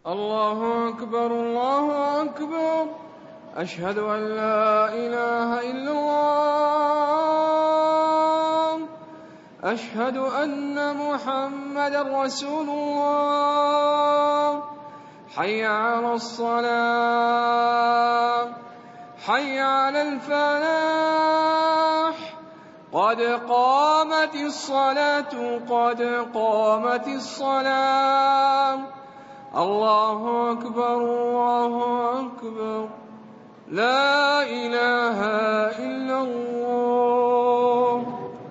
الله أكبر الله أكبر. أشهد أن لا إله إلا الله. أشهد أن محمدا رسول الله. حي على الصلاة، حي على الفلاح. قد قامت الصلاة، قد قامت الصلاة. الله أكبر الله أكبر. لا إله إلا الله.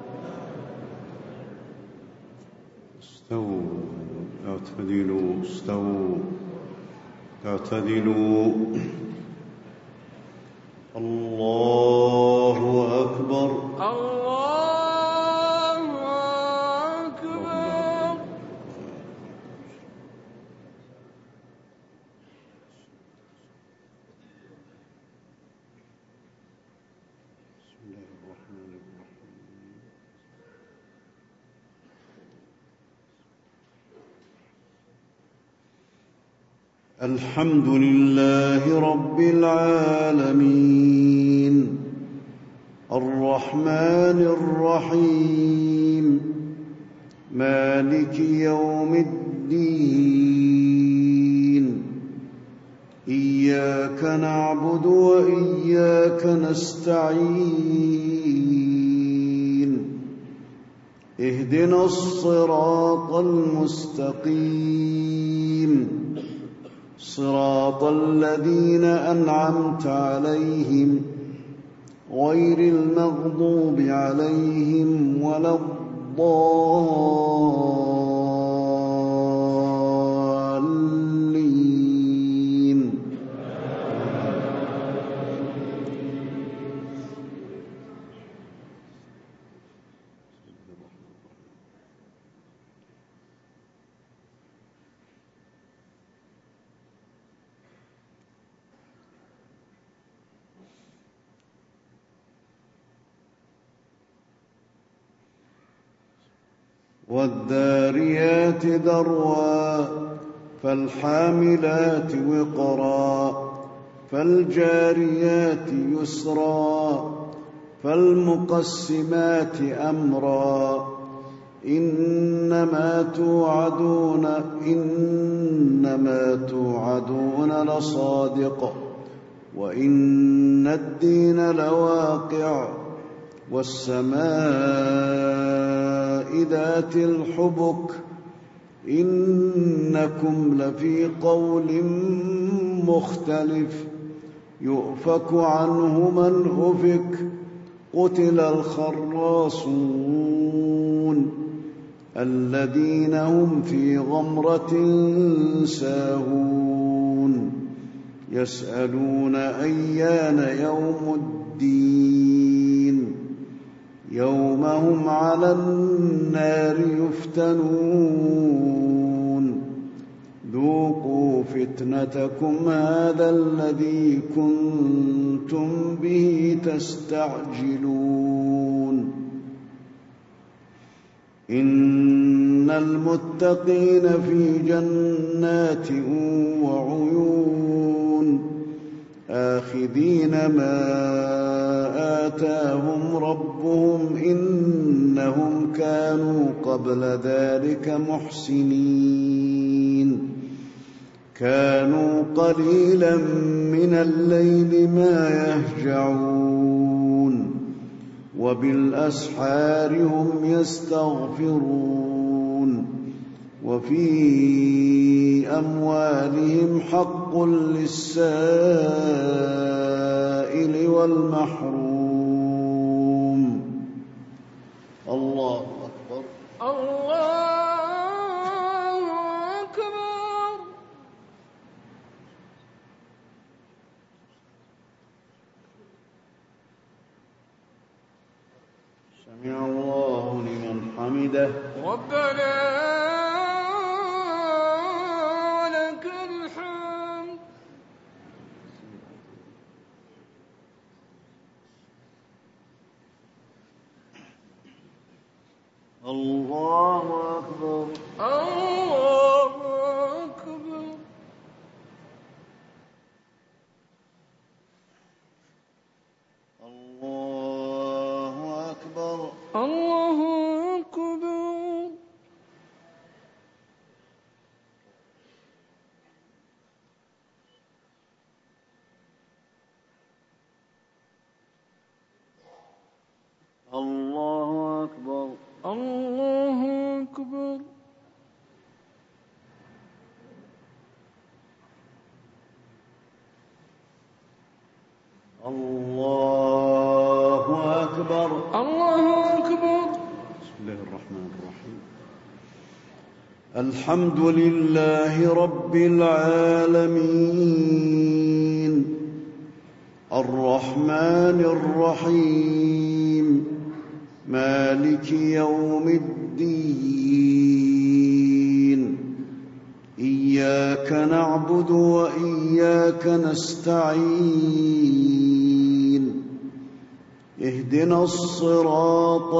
استووا اعتدلوا، استووا اعتدلوا. الله أكبر الله أكبر. بسم الله الرحمن الرحيم. الحمد لله رب العالمين، الرحمن الرحيم، مالك يوم الدين. إياك نعبد وإياك نستعين. اهدنا الصراط المستقيم، صراط الذين أنعمت عليهم غير المغضوب عليهم ولا الضالين. والذاريات ذروا، فالحاملات وقرا، فالجاريات يسرا، فالمقسمات أمرا. إنما توعدون لصادق، وإن الدين لواقع. والسماء ذات الحبك، إنكم لفي قول مختلف. يؤفك عنه من أفك. قتل الخراصون الذين هم في غمرة ساهون. يسألون أيان يوم الدين. يوم هم على النار يفتنون. ذوقوا فتنتكم هذا الذي كنتم به تستعجلون. إن المتقين في جنات وعيون، آخذين ما آتاهم ربهم، إنهم كانوا قبل ذلك محسنين. كانوا قليلا من الليل ما يهجعون، وبالأسحار هم يستغفرون. وفي أموالهم حق للسائل والمحروم. الله أكبر الله أكبر. سمع الله لمن حمده. ربنا ولك الحمد. الله أكبر الله أكبر. الله أكبر. الله أكبر. بسم الله الرحمن الرحيم. الحمد لله رب العالمين الرحمن الرحيم مالك يوم الدين إياك نعبد وإياك نستعين اهدنا الصراط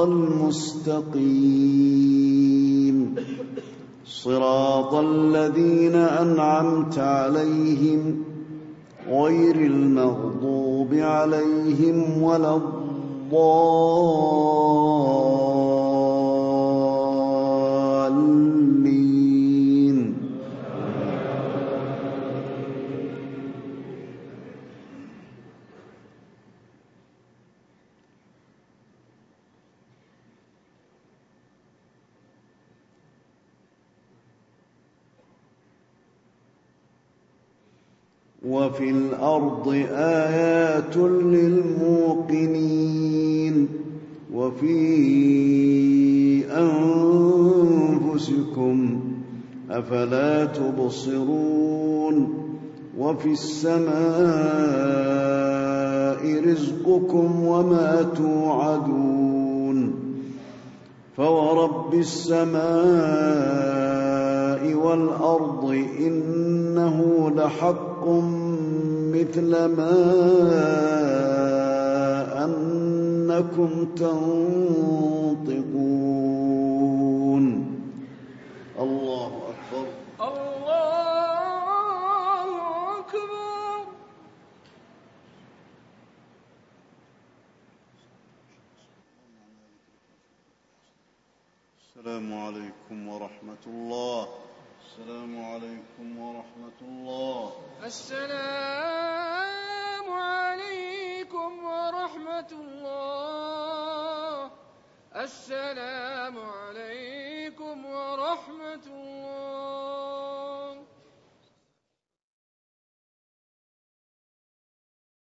المستقيم صراط الذين أنعمت عليهم غير المغضوب عليهم ولا الضالين. وفي الأرض آيات للموقنين وفي أنفسكم أفلا تبصرون وفي السماء رزقكم وما توعدون فورب السماء والأرض إنه لحق مثل ما أنكم تنطقون. الله أكبر. الله أكبر. السلام عليكم ورحمة الله. السلام عليكم ورحمة الله. السلام عليكم ورحمة الله. السلام عليكم